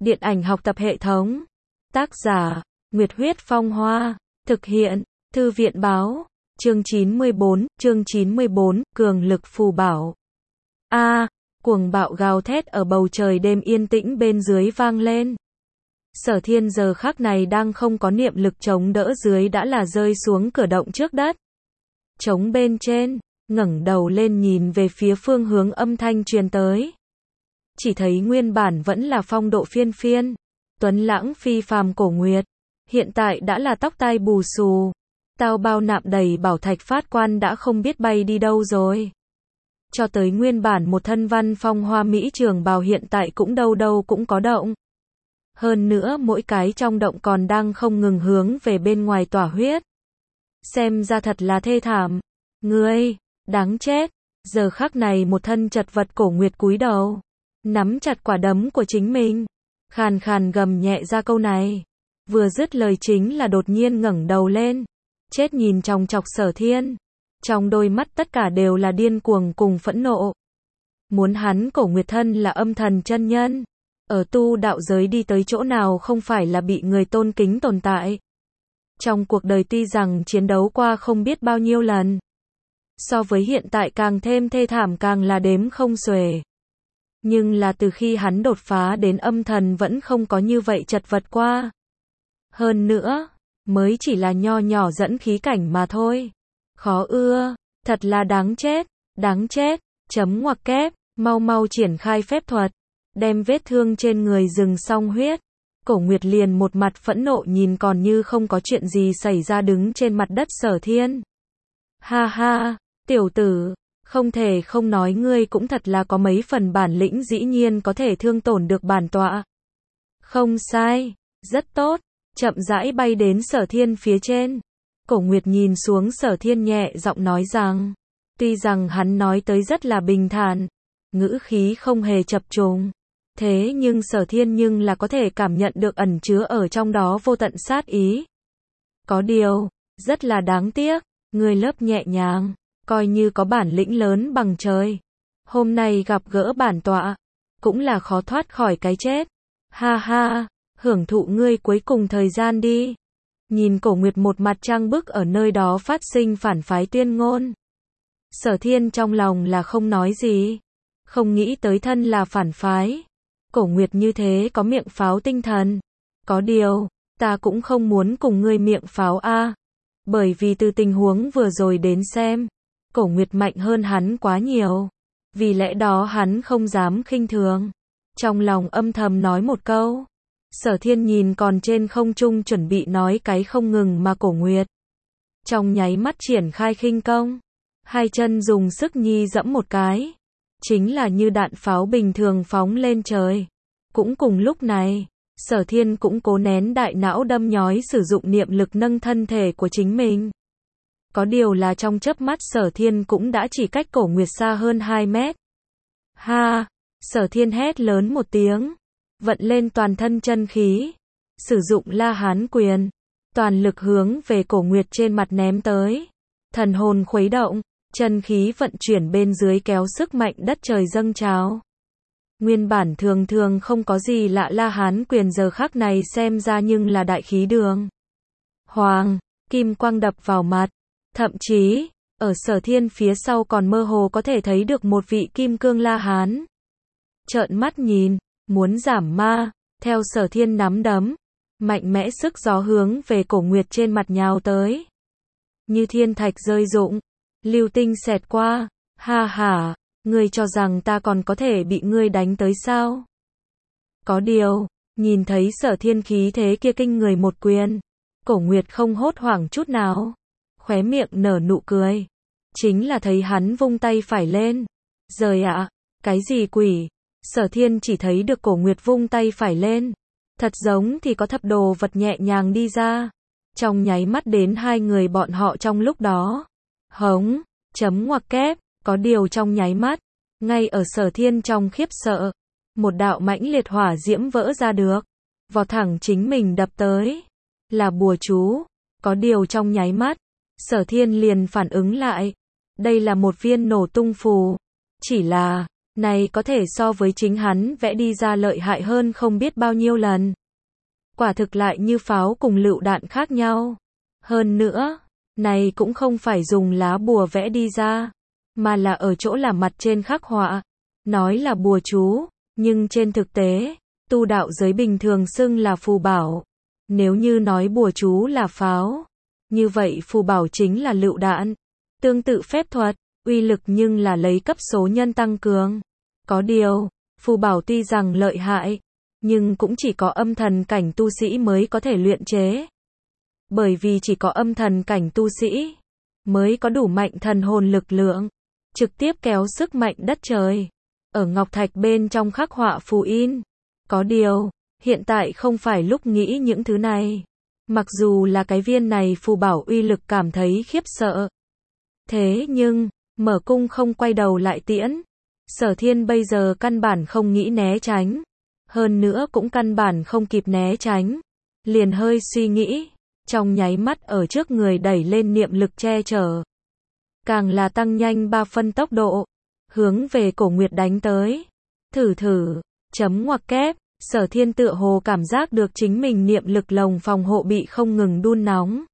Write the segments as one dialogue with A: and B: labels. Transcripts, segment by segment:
A: Điện ảnh học tập hệ thống. Tác giả, Nguyệt Huyết Phong Hoa. Thực hiện, Thư viện Báo. Chương 94, Cường lực phù bảo. Cuồng bạo gào thét ở bầu trời đêm yên tĩnh bên dưới vang lên. Sở Thiên giờ khắc này đang không có niệm lực chống đỡ dưới đã là rơi xuống cửa động trước đất. Trống bên trên, ngẩng đầu lên nhìn về phía phương hướng âm thanh truyền tới. Chỉ thấy nguyên bản vẫn là phong độ phiên phiên, tuấn lãng phi phàm Cổ Nguyệt, hiện tại đã là tóc tai bù xù, tao bao nạm đầy bảo thạch phát quan đã không biết bay đi đâu rồi. Cho tới nguyên bản một thân văn phong hoa mỹ trường bào hiện tại cũng đâu đâu cũng có động. Hơn nữa mỗi cái trong động còn đang không ngừng hướng về bên ngoài tỏa huyết. Xem ra thật là thê thảm. Ngươi, đáng chết. Giờ khắc này một thân chật vật Cổ Nguyệt cúi đầu, nắm chặt quả đấm của chính mình, khàn khàn gầm nhẹ ra câu này. Vừa dứt lời chính là đột nhiên ngẩng đầu lên, chết nhìn chòng chọc Sở Thiên. Trong đôi mắt tất cả đều là điên cuồng cùng phẫn nộ. Muốn hắn Cổ Nguyệt thân là âm thần chân nhân, ở tu đạo giới đi tới chỗ nào không phải là bị người tôn kính tồn tại. Trong cuộc đời tuy rằng chiến đấu qua không biết bao nhiêu lần, so với hiện tại càng thêm thê thảm càng là đếm không xuể. Nhưng là từ khi hắn đột phá đến âm thần vẫn không có như vậy chật vật qua. Hơn nữa, mới chỉ là nho nhỏ dẫn khí cảnh mà thôi. Khó ưa, thật là đáng chết, chấm ngoặc kép, mau mau triển khai phép thuật, đem vết thương trên người dừng xong huyết. Cổ Nguyệt liền một mặt phẫn nộ nhìn còn như không có chuyện gì xảy ra đứng trên mặt đất Sở Thiên. Ha ha, tiểu tử, không thể không nói ngươi cũng thật là có mấy phần bản lĩnh, dĩ nhiên có thể thương tổn được bản tọa. Không sai, rất tốt, chậm rãi bay đến Sở Thiên phía trên. Cổ Nguyệt nhìn xuống Sở Thiên nhẹ giọng nói rằng, tuy rằng hắn nói tới rất là bình thản, ngữ khí không hề chập trùng, thế nhưng Sở Thiên nhưng là có thể cảm nhận được ẩn chứa ở trong đó vô tận sát ý. Có điều, rất là đáng tiếc, ngươi lớp nhẹ nhàng, coi như có bản lĩnh lớn bằng trời, hôm nay gặp gỡ bản tọa, cũng là khó thoát khỏi cái chết. Ha ha, hưởng thụ ngươi cuối cùng thời gian đi. Nhìn Cổ Nguyệt một mặt trang bức ở nơi đó phát sinh phản phái tuyên ngôn. Sở Thiên trong lòng là không nói gì, không nghĩ tới thân là phản phái. Cổ Nguyệt như thế có miệng pháo tinh thần. Có điều, ta cũng không muốn cùng ngươi miệng pháo a. Bởi vì từ tình huống vừa rồi đến xem, Cổ Nguyệt mạnh hơn hắn quá nhiều. Vì lẽ đó hắn không dám khinh thường. Trong lòng âm thầm nói một câu. Sở Thiên nhìn còn trên không trung chuẩn bị nói cái không ngừng mà Cổ Nguyệt. Trong nháy mắt triển khai khinh công. Hai chân dùng sức nhi dẫm một cái. Chính là như đạn pháo bình thường phóng lên trời. Cũng cùng lúc này, Sở Thiên cũng cố nén đại não đâm nhói sử dụng niệm lực nâng thân thể của chính mình. Có điều là trong chớp mắt Sở Thiên cũng đã chỉ cách Cổ Nguyệt xa hơn 2 mét. Ha! Sở Thiên hét lớn một tiếng, vận lên toàn thân chân khí, sử dụng La Hán quyền, toàn lực hướng về Cổ Nguyệt trên mặt ném tới. Thần hồn khuấy động, chân khí vận chuyển bên dưới kéo sức mạnh đất trời dâng trào. Nguyên bản thường thường không có gì lạ La Hán quyền giờ khắc này xem ra nhưng là đại khí đường. Hoàng, kim quang đập vào mặt, thậm chí, ở Sở Thiên phía sau còn mơ hồ có thể thấy được một vị kim cương La Hán. Trợn mắt nhìn, muốn giảm ma, theo Sở Thiên nắm đấm, mạnh mẽ sức gió hướng về Cổ Nguyệt trên mặt nhào tới. Như thiên thạch rơi rụng, lưu tinh xẹt qua, ha ha, ngươi cho rằng ta còn có thể bị ngươi đánh tới sao? Có điều, nhìn thấy Sở Thiên khí thế kia kinh người một quyền, Cổ Nguyệt không hốt hoảng chút nào, khóe miệng nở nụ cười, chính là thấy hắn vung tay phải lên. Giời ạ, cái gì quỷ? Sở Thiên chỉ thấy được Cổ Nguyệt vung tay phải lên, thật giống thì có thập đồ vật nhẹ nhàng đi ra, trong nháy mắt đến hai người bọn họ trong lúc đó. Hống, chấm ngoặc kép, có điều trong nháy mắt, ngay ở Sở Thiên trong khiếp sợ, một đạo mãnh liệt hỏa diễm vỡ ra được, vọt thẳng chính mình đập tới, là bùa chú. Có điều trong nháy mắt, Sở Thiên liền phản ứng lại, đây là một viên nổ tung phù, chỉ là Này có thể so với chính hắn vẽ đi ra lợi hại hơn không biết bao nhiêu lần. Quả thực lại như pháo cùng lựu đạn khác nhau. Hơn nữa, này cũng không phải dùng lá bùa vẽ đi ra, mà là ở chỗ là mặt trên khắc họa. Nói là bùa chú, nhưng trên thực tế, tu đạo giới bình thường xưng là phù bảo. Nếu như nói bùa chú là pháo, như vậy phù bảo chính là lựu đạn. Tương tự phép thuật, uy lực nhưng là lấy cấp số nhân tăng cường. Có điều, phù bảo tuy rằng lợi hại, nhưng cũng chỉ có âm thần cảnh tu sĩ mới có thể luyện chế. Bởi vì chỉ có âm thần cảnh tu sĩ mới có đủ mạnh thần hồn lực lượng, trực tiếp kéo sức mạnh đất trời. Ở ngọc thạch bên trong khắc họa phù in. Có điều, hiện tại không phải lúc nghĩ những thứ này. Mặc dù là cái viên này phù bảo uy lực cảm thấy khiếp sợ. Thế nhưng, mở cung không quay đầu lại tiễn. Sở Thiên bây giờ căn bản không nghĩ né tránh. Hơn nữa cũng căn bản không kịp né tránh. Liền hơi suy nghĩ. Trong nháy mắt ở trước người đẩy lên niệm lực che chở. Càng là tăng nhanh 3 phân tốc độ. Hướng về Cổ Nguyệt đánh tới. Thử. Chấm ngoặc kép. Sở Thiên tựa hồ cảm giác được chính mình niệm lực lồng phòng hộ bị không ngừng đun nóng.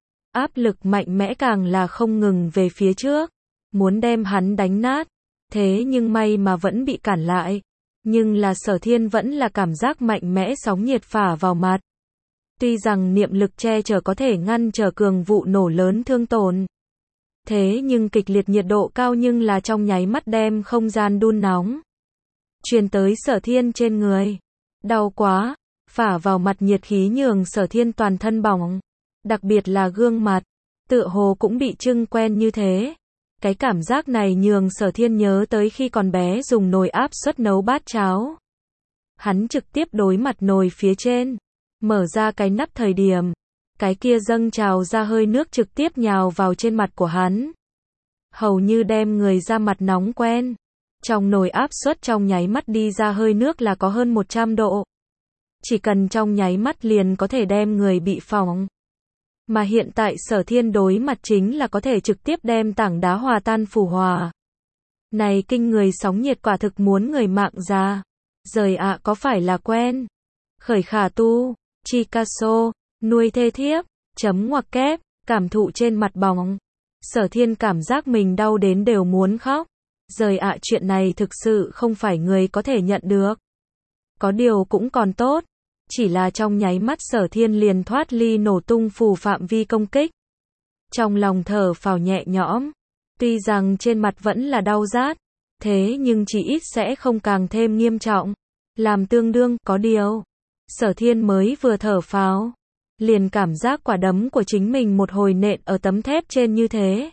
A: Áp lực mạnh mẽ càng là không ngừng về phía trước. Muốn đem hắn đánh nát. Thế nhưng may mà vẫn bị cản lại. Nhưng là Sở Thiên vẫn là cảm giác mạnh mẽ sóng nhiệt phả vào mặt. Tuy rằng niệm lực che chở có thể ngăn trở cường vụ nổ lớn thương tổn. Thế nhưng kịch liệt nhiệt độ cao nhưng là trong nháy mắt đem không gian đun nóng. Truyền tới Sở Thiên trên người. Đau quá, phả vào mặt nhiệt khí nhường Sở Thiên toàn thân bỏng. Đặc biệt là gương mặt, tựa hồ cũng bị trưng quen như thế. Cái cảm giác này nhường Sở Thiên nhớ tới khi còn bé dùng nồi áp suất nấu bát cháo. Hắn trực tiếp đối mặt nồi phía trên, mở ra cái nắp thời điểm, cái kia dâng trào ra hơi nước trực tiếp nhào vào trên mặt của hắn. Hầu như đem người ra mặt nóng quen. Trong nồi áp suất trong nháy mắt đi ra hơi nước là có hơn 100 độ. Chỉ cần trong nháy mắt liền có thể đem người bị phỏng. Mà hiện tại Sở Thiên đối mặt chính là có thể trực tiếp đem tảng đá hòa tan phù hòa. Này kinh người sóng nhiệt quả thực muốn người mạng ra. Rời ạ có phải là quen? Khởi khả tu, Chicasso, nuôi thê thiếp, chấm ngoặc kép, cảm thụ trên mặt bỏng. Sở Thiên cảm giác mình đau đến đều muốn khóc. Rời ạ chuyện này thực sự không phải người có thể nhận được. Có điều cũng còn tốt. Chỉ là trong nháy mắt Sở Thiên liền thoát ly nổ tung phù phạm vi công kích. Trong lòng thở phào nhẹ nhõm. Tuy rằng trên mặt vẫn là đau rát. Thế nhưng chỉ ít sẽ không càng thêm nghiêm trọng. Làm tương đương, có điều. Sở Thiên mới vừa thở phào. Liền cảm giác quả đấm của chính mình một hồi nện ở tấm thép trên như thế.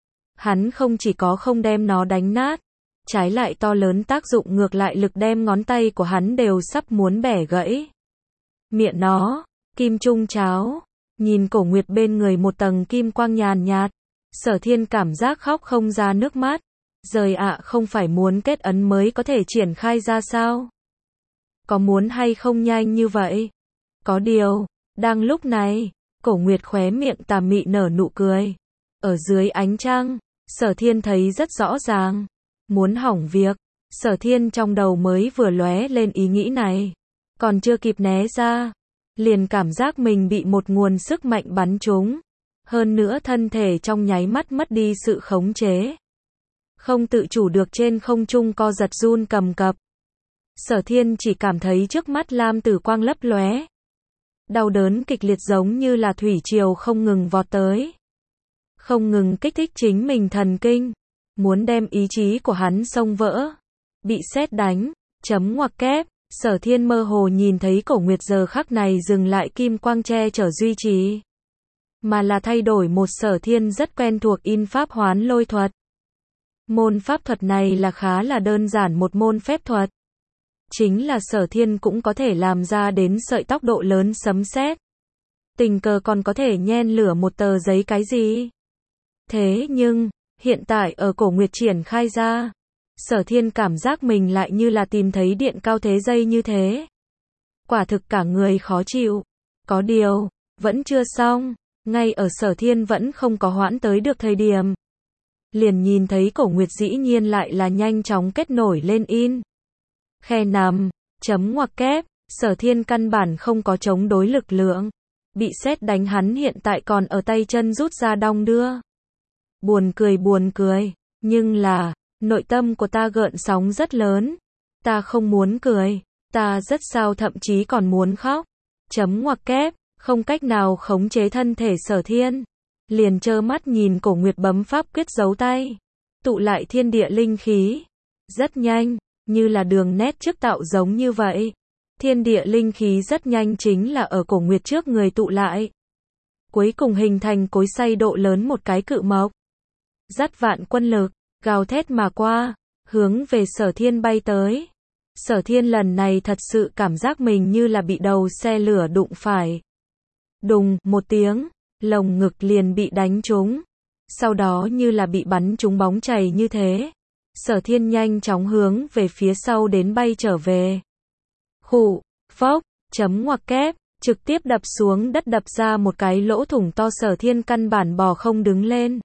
A: Hắn không chỉ có không đem nó đánh nát. Trái lại to lớn tác dụng ngược lại lực đem ngón tay của hắn đều sắp muốn bẻ gãy. Miệng nó, kim trung cháo. Nhìn Cổ Nguyệt bên người một tầng kim quang nhàn nhạt. Sở Thiên cảm giác khóc không ra nước mắt. Rời ạ không phải muốn kết ấn mới có thể triển khai ra sao? Có muốn hay không nhanh như vậy? Có điều, đang lúc này, Cổ Nguyệt khóe miệng tà mị nở nụ cười. Ở dưới ánh trăng, Sở Thiên thấy rất rõ ràng. Muốn hỏng việc, Sở Thiên trong đầu mới vừa lóe lên ý nghĩ này. Còn chưa kịp né ra, liền cảm giác mình bị một nguồn sức mạnh bắn trúng. Hơn nữa thân thể trong nháy mắt mất đi sự khống chế. Không tự chủ được trên không trung co giật run cầm cập. Sở Thiên chỉ cảm thấy trước mắt lam tử quang lấp lóe. Đau đớn kịch liệt giống như là thủy triều không ngừng vọt tới. Không ngừng kích thích chính mình thần kinh. Muốn đem ý chí của hắn xông vỡ. Bị sét đánh, chấm ngoặc kép. Sở Thiên mơ hồ nhìn thấy Cổ Nguyệt giờ khắc này dừng lại kim quang che chở duy trì. Mà là thay đổi một Sở Thiên rất quen thuộc in pháp hoán lôi thuật. Môn pháp thuật này là khá là đơn giản một môn phép thuật. Chính là Sở Thiên cũng có thể làm ra đến sợi tốc độ lớn sấm sét. Tình cờ còn có thể nhen lửa một tờ giấy cái gì. Thế nhưng, hiện tại ở Cổ Nguyệt triển khai ra. Sở Thiên cảm giác mình lại như là tìm thấy điện cao thế dây như thế. Quả thực cả người khó chịu. Có điều, vẫn chưa xong. Ngay ở Sở Thiên vẫn không có hoãn tới được thời điểm. liền nhìn thấy cổ Nguyệt dĩ nhiên lại là nhanh chóng kết nổi lên in. Khe nằm, chấm ngoặc kép, Sở Thiên căn bản không có chống đối lực lượng. Bị sét đánh hắn hiện tại còn ở tay chân rút ra đong đưa. Buồn cười, nhưng là, nội tâm của ta gợn sóng rất lớn. Ta không muốn cười, ta rất sao thậm chí còn muốn khóc. Chấm ngoặc kép, không cách nào khống chế thân thể Sở Thiên. Liền trơ mắt nhìn cổ Nguyệt bấm pháp quyết giấu tay. Tụ lại thiên địa linh khí. Rất nhanh, như là đường nét trước tạo giống như vậy. Thiên địa linh khí rất nhanh chính là ở cổ Nguyệt trước người tụ lại. Cuối cùng hình thành cối xay độ lớn một cái cự mộc. Dắt vạn quân lực, gào thét mà qua, hướng về Sở Thiên bay tới. Sở Thiên lần này thật sự cảm giác mình như là bị đầu xe lửa đụng phải. Đùng, một tiếng, lồng ngực liền bị đánh trúng. Sau đó như là bị bắn trúng bóng chày như thế. Sở Thiên nhanh chóng hướng về phía sau đến bay trở về. Khụ, phốc, chấm ngoặc kép, trực tiếp đập xuống đất đập ra một cái lỗ thủng to Sở Thiên căn bản bò không đứng lên.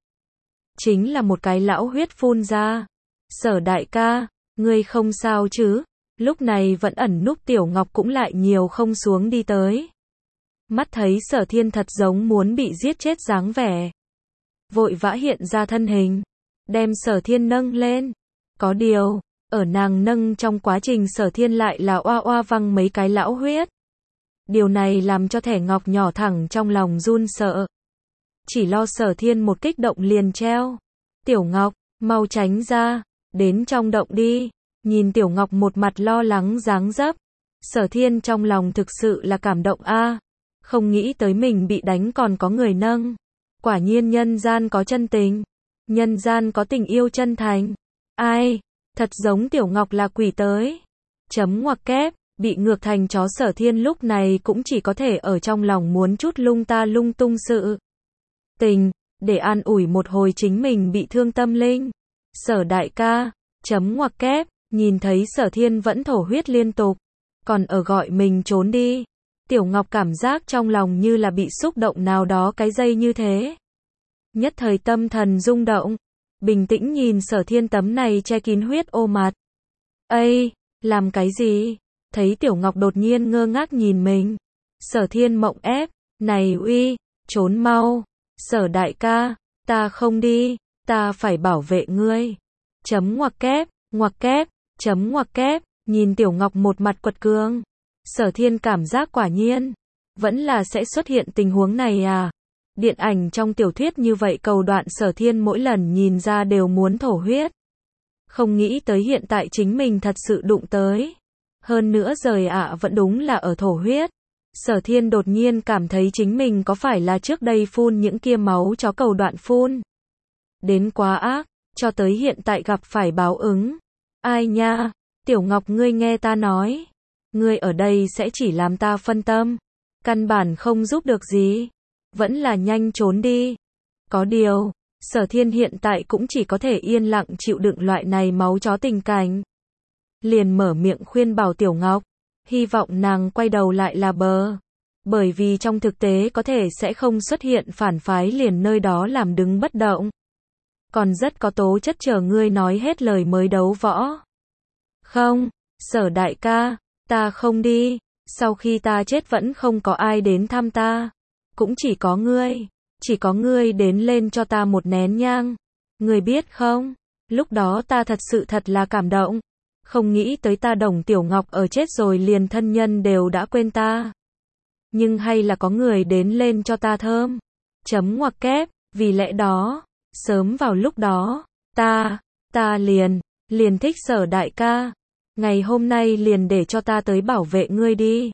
A: Chính là một cái lão huyết phun ra. Sở đại ca, ngươi không sao chứ? Lúc này vẫn ẩn núp Tiểu Ngọc cũng lại nhiều không xuống đi tới. Mắt thấy Sở Thiên thật giống muốn bị giết chết dáng vẻ. Vội vã hiện ra thân hình. Đem Sở Thiên nâng lên. Có điều, ở nàng nâng trong quá trình Sở Thiên lại là oa oa văng mấy cái lão huyết. Điều này làm cho thẻ ngọc nhỏ thẳng trong lòng run sợ. Chỉ lo Sở Thiên một kích động liền treo. Tiểu Ngọc, mau tránh ra, đến trong động đi. Nhìn Tiểu Ngọc một mặt lo lắng dáng dấp. Sở Thiên trong lòng thực sự là cảm động a. Không nghĩ tới mình bị đánh còn có người nâng. Quả nhiên nhân gian có chân tình. Nhân gian có tình yêu chân thành. Ai, thật giống Tiểu Ngọc là quỷ tới. Chấm ngoặc kép, bị ngược thành chó Sở Thiên lúc này cũng chỉ có thể ở trong lòng muốn chút lung ta lung tung sự tình, để an ủi một hồi chính mình bị thương tâm linh. Sở đại ca, chấm ngoặc kép, nhìn thấy Sở Thiên vẫn thổ huyết liên tục, còn ở gọi mình trốn đi. Tiểu Ngọc cảm giác trong lòng như là bị xúc động nào đó cái dây như thế. Nhất thời tâm thần rung động, bình tĩnh nhìn Sở Thiên tấm này che kín huyết ô mặt. Ây, làm cái gì? Thấy Tiểu Ngọc đột nhiên ngơ ngác nhìn mình. Sở Thiên mộng ép, này uy, trốn mau. Sở đại ca, ta không đi, ta phải bảo vệ ngươi. Chấm ngoặc kép, chấm ngoặc kép, nhìn Tiểu Ngọc một mặt quật cường. Sở Thiên cảm giác quả nhiên, vẫn là sẽ xuất hiện tình huống này à. Điện ảnh trong tiểu thuyết như vậy cầu đoạn Sở Thiên mỗi lần nhìn ra đều muốn thổ huyết. Không nghĩ tới hiện tại chính mình thật sự đụng tới. Hơn nữa rời ạ vẫn đúng là ở thổ huyết. Sở Thiên đột nhiên cảm thấy chính mình có phải là trước đây phun những kia máu chó cầu đoạn phun. Đến quá ác, cho tới hiện tại gặp phải báo ứng. Ai nha, Tiểu Ngọc ngươi nghe ta nói. Ngươi ở đây sẽ chỉ làm ta phân tâm. Căn bản không giúp được gì. Vẫn là nhanh trốn đi. Có điều, Sở Thiên hiện tại cũng chỉ có thể yên lặng chịu đựng loại này máu chó tình cảnh. Liền mở miệng khuyên bảo Tiểu Ngọc. Hy vọng nàng quay đầu lại là bờ. Bởi vì trong thực tế có thể sẽ không xuất hiện phản phái liền nơi đó làm đứng bất động. Còn rất có tố chất chờ ngươi nói hết lời mới đấu võ. Không, Sở đại ca, ta không đi. Sau khi ta chết vẫn không có ai đến thăm ta. Cũng chỉ có ngươi đến lên cho ta một nén nhang. Ngươi biết không, lúc đó ta thật sự thật là cảm động. Không nghĩ tới ta Đồng Tiểu Ngọc ở chết rồi liền thân nhân đều đã quên ta. Nhưng hay là có người đến lên cho ta thơm. Chấm ngoặc kép, vì lẽ đó, sớm vào lúc đó, ta liền thích Sở đại ca. Ngày hôm nay liền để cho ta tới bảo vệ ngươi đi.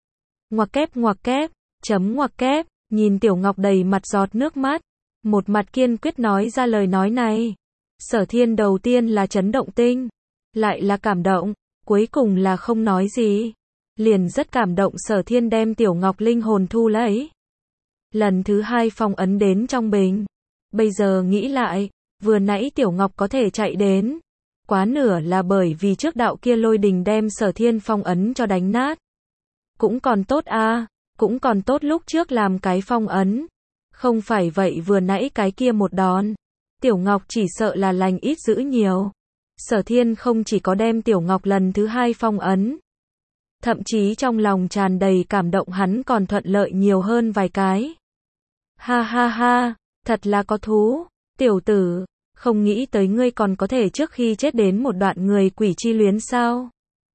A: Ngoặc kép, chấm ngoặc kép, nhìn Tiểu Ngọc đầy mặt giọt nước mắt. Một mặt kiên quyết nói ra lời nói này. Sở Thiên đầu tiên là chấn động tinh. Lại là cảm động, cuối cùng là không nói gì. Liền rất cảm động Sở Thiên đem Tiểu Ngọc linh hồn thu lấy. Lần thứ hai phong ấn đến trong bình. Bây giờ nghĩ lại, vừa nãy Tiểu Ngọc có thể chạy đến. Quá nửa là bởi vì trước đạo kia lôi đình đem Sở Thiên phong ấn cho đánh nát. Cũng còn tốt a, cũng còn tốt lúc trước làm cái phong ấn. Không phải vậy vừa nãy cái kia một đòn. Tiểu Ngọc chỉ sợ là lành ít dữ nhiều. Sở Thiên không chỉ có đem Tiểu Ngọc lần thứ 2 phong ấn, thậm chí trong lòng tràn đầy cảm động hắn còn thuận lợi nhiều hơn vài cái. Ha ha ha, thật là có thú, tiểu tử, không nghĩ tới ngươi còn có thể trước khi chết đến một đoạn người quỷ chi luyến sao?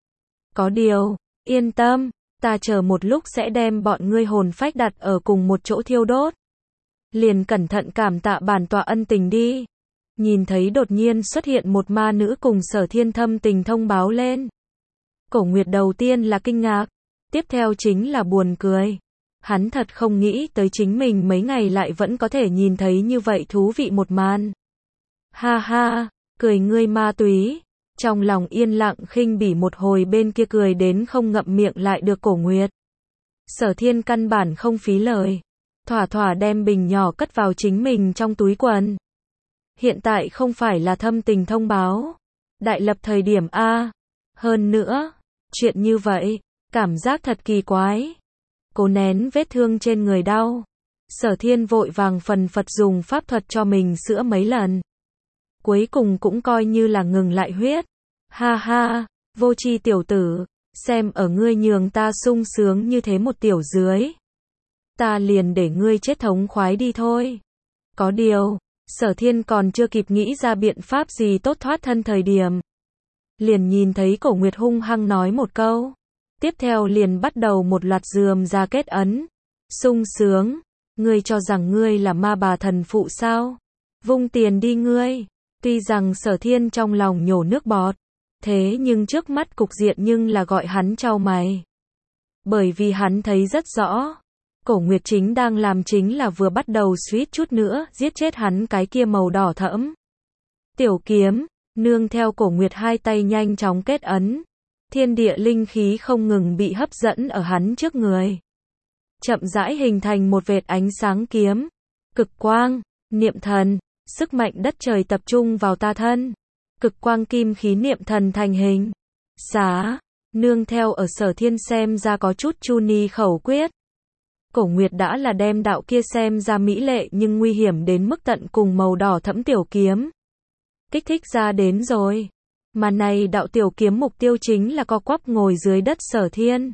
A: Có điều, yên tâm, ta chờ một lúc sẽ đem bọn ngươi hồn phách đặt ở cùng một chỗ thiêu đốt. Liền cẩn thận cảm tạ bản tọa ân tình đi. Nhìn thấy đột nhiên xuất hiện một ma nữ cùng Sở Thiên thâm tình thông báo lên. Cổ Nguyệt đầu tiên là kinh ngạc, tiếp theo chính là buồn cười. Hắn thật không nghĩ tới chính mình mấy ngày lại vẫn có thể nhìn thấy như vậy thú vị một màn. Ha ha, cười ngươi ma túy. Trong lòng yên lặng khinh bỉ một hồi bên kia cười đến không ngậm miệng lại được Cổ Nguyệt. Sở Thiên căn bản không phí lời. Thỏa thỏa đem bình nhỏ cất vào chính mình trong túi quần. Hiện tại không phải là thâm tình thông báo. Đại lập thời điểm A. Hơn nữa, chuyện như vậy, cảm giác thật kỳ quái. Cố nén vết thương trên người đau. Sở Thiên vội vàng phần phật dùng pháp thuật cho mình sữa mấy lần. Cuối cùng cũng coi như là ngừng lại huyết. Ha ha, vô tri tiểu tử, xem ở ngươi nhường ta sung sướng như thế một tiểu dưới. Ta liền để ngươi chết thống khoái đi thôi. Có điều, Sở Thiên còn chưa kịp nghĩ ra biện pháp gì tốt thoát thân thời điểm. Liền nhìn thấy Cổ Nguyệt hung hăng nói một câu. Tiếp theo liền bắt đầu một loạt rườm ra kết ấn. Sung sướng, ngươi cho rằng ngươi là ma bà thần phụ sao? Vung tiền đi ngươi. Tuy rằng Sở Thiên trong lòng nhổ nước bọt, thế nhưng trước mắt cục diện nhưng là gọi hắn chau mày. Bởi vì hắn thấy rất rõ, Cổ Nguyệt chính đang làm chính là vừa bắt đầu suýt chút nữa giết chết hắn cái kia màu đỏ thẫm tiểu kiếm, nương theo Cổ Nguyệt hai tay nhanh chóng kết ấn, thiên địa linh khí không ngừng bị hấp dẫn ở hắn trước người. Chậm rãi hình thành một vệt ánh sáng kiếm, cực quang, niệm thần, sức mạnh đất trời tập trung vào ta thân. Cực quang kim khí niệm thần thành hình. Xá, nương theo ở Sở Thiên xem ra có chút chu ni khẩu quyết. Cổ Nguyệt đã là đem đạo kia xem ra mỹ lệ nhưng nguy hiểm đến mức tận cùng màu đỏ thẫm tiểu kiếm. Kích thích ra đến rồi. Mà này đạo tiểu kiếm mục tiêu chính là co quắp ngồi dưới đất Sở Thiên.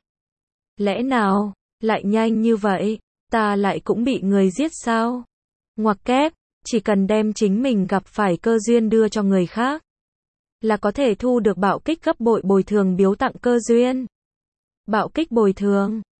A: Lẽ nào, lại nhanh như vậy, ta lại cũng bị người giết sao? Ngoặc kép, chỉ cần đem chính mình gặp phải cơ duyên đưa cho người khác, là có thể thu được bạo kích gấp bội bồi thường biếu tặng cơ duyên. Bạo kích bồi thường.